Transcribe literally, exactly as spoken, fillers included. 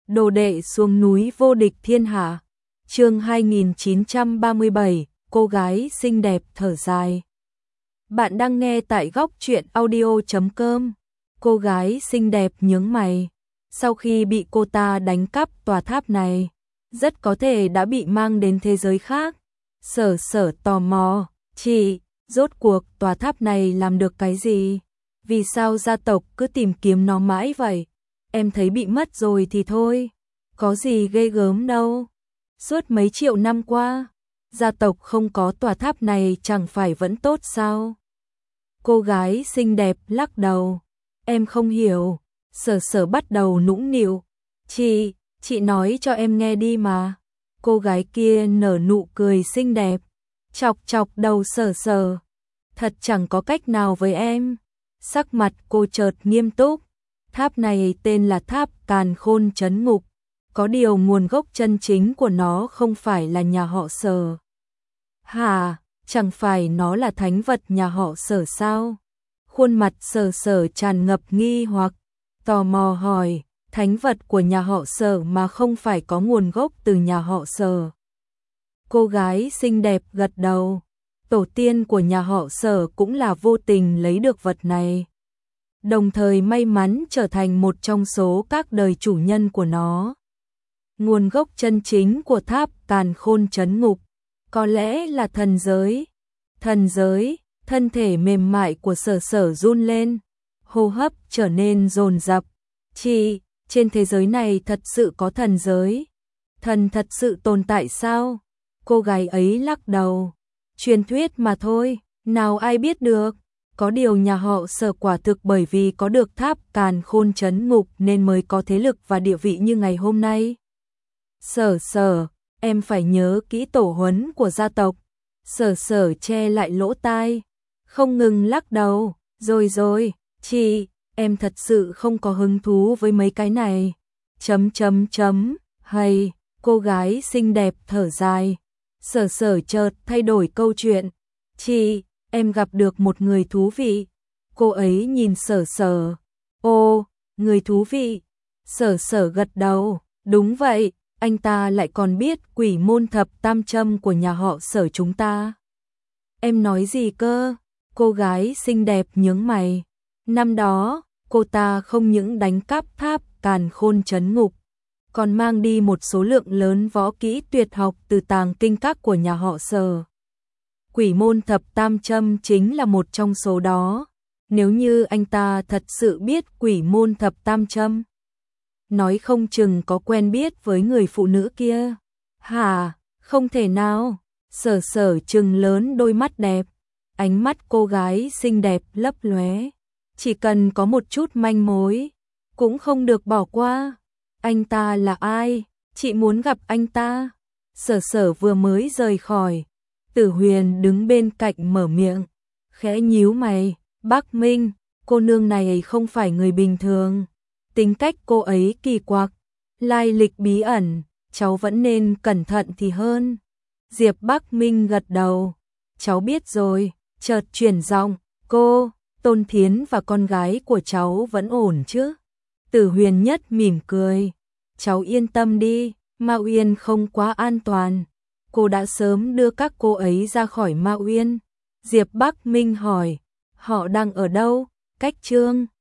Đồ đệ xuống núi vô địch thiên hạ. Chương hai nghìn chín trăm ba mươi bảy, cô gái xinh đẹp thở dài. Bạn đang nghe tại góc truyện audio chấm com. Cô gái xinh đẹp nhướng mày. Sau khi bị cô ta đánh cắp tòa tháp này, rất có thể đã bị mang đến thế giới khác. Sở Sở tò mò, chị, rốt cuộc tòa tháp này làm được cái gì? Vì sao gia tộc cứ tìm kiếm nó mãi vậy? Em thấy bị mất rồi thì thôi, có gì ghê gớm đâu. Suốt mấy triệu năm qua, gia tộc không có tòa tháp này chẳng phải vẫn tốt sao? Cô gái xinh đẹp lắc đầu, em không hiểu. Sở Sở bắt đầu nũng nịu, chị, chị nói cho em nghe đi mà. Cô gái kia nở nụ cười xinh đẹp, chọc chọc đầu Sở Sở. Thật chẳng có cách nào với em. Sắc mặt cô chợt nghiêm túc. Tháp này tên là tháp Càn Khôn Trấn Ngục. Có điều nguồn gốc chân chính của nó không phải là nhà họ Sở. Hả, chẳng phải nó là thánh vật nhà họ Sở sao? Khuôn mặt Sở Sở tràn ngập nghi hoặc, tò mò hỏi, thánh vật của nhà họ Sở mà không phải có nguồn gốc từ nhà họ Sở. Cô gái xinh đẹp gật đầu, tổ tiên của nhà họ Sở cũng là vô tình lấy được vật này, đồng thời may mắn trở thành một trong số các đời chủ nhân của nó. Nguồn gốc chân chính của tháp Càn Khôn Trấn Ngục có lẽ là thần giới. Thần giới, thân thể mềm mại của Sở Sở run lên, hô hấp trở nên dồn dập. Chị, trên thế giới này thật sự có thần giới? Thần thật sự tồn tại sao? Cô gái ấy lắc đầu, truyền thuyết mà thôi, nào ai biết được. Có điều nhà họ Sở quả thực bởi vì có được tháp Càn Khôn Trấn Ngục nên mới có thế lực và địa vị như ngày hôm nay. Sở Sở, em phải nhớ kỹ tổ huấn của gia tộc. Sở Sở che lại lỗ tai, không ngừng lắc đầu, rồi rồi, chị, em thật sự không có hứng thú với mấy cái này. Chấm chấm chấm, hay, cô gái xinh đẹp thở dài. Sở Sở chợt thay đổi câu chuyện, chị, em gặp được một người thú vị. Cô ấy nhìn Sở Sở, ô, người thú vị. Sở Sở gật đầu, đúng vậy, anh ta lại còn biết quỷ môn thập tam châm của nhà họ Sở chúng ta. Em nói gì cơ? Cô gái xinh đẹp nhướng mày. Năm đó, cô ta không những đánh cắp tháp Càn Khôn Trấn Ngục, còn mang đi một số lượng lớn võ kỹ tuyệt học từ tàng kinh các của nhà họ Sở. Quỷ môn thập tam châm chính là một trong số đó. Nếu như anh ta thật sự biết quỷ môn thập tam châm, nói không chừng có quen biết với người phụ nữ kia. Hả, không thể nào. Sở Sở trừng lớn đôi mắt đẹp, ánh mắt cô gái xinh đẹp lấp lóe. Chỉ cần có một chút manh mối, cũng không được bỏ qua. Anh ta là ai? Chị muốn gặp anh ta. Sở Sở vừa mới rời khỏi, Tử Huyền đứng bên cạnh mở miệng, khẽ nhíu mày, Bắc Minh, cô nương này không phải người bình thường. Tính cách cô ấy kỳ quặc, lai lịch bí ẩn, cháu vẫn nên cẩn thận thì hơn. Diệp Bắc Minh gật đầu, cháu biết rồi, chợt chuyển giọng, cô, Tôn Thiến và con gái của cháu vẫn ổn chứ? Tử Huyền Nhất mỉm cười, cháu yên tâm đi, Ma Uyên không quá an toàn. Cô đã sớm đưa các cô ấy ra khỏi Ma Uyên. Diệp Bắc Minh hỏi, họ đang ở đâu? Cách Trương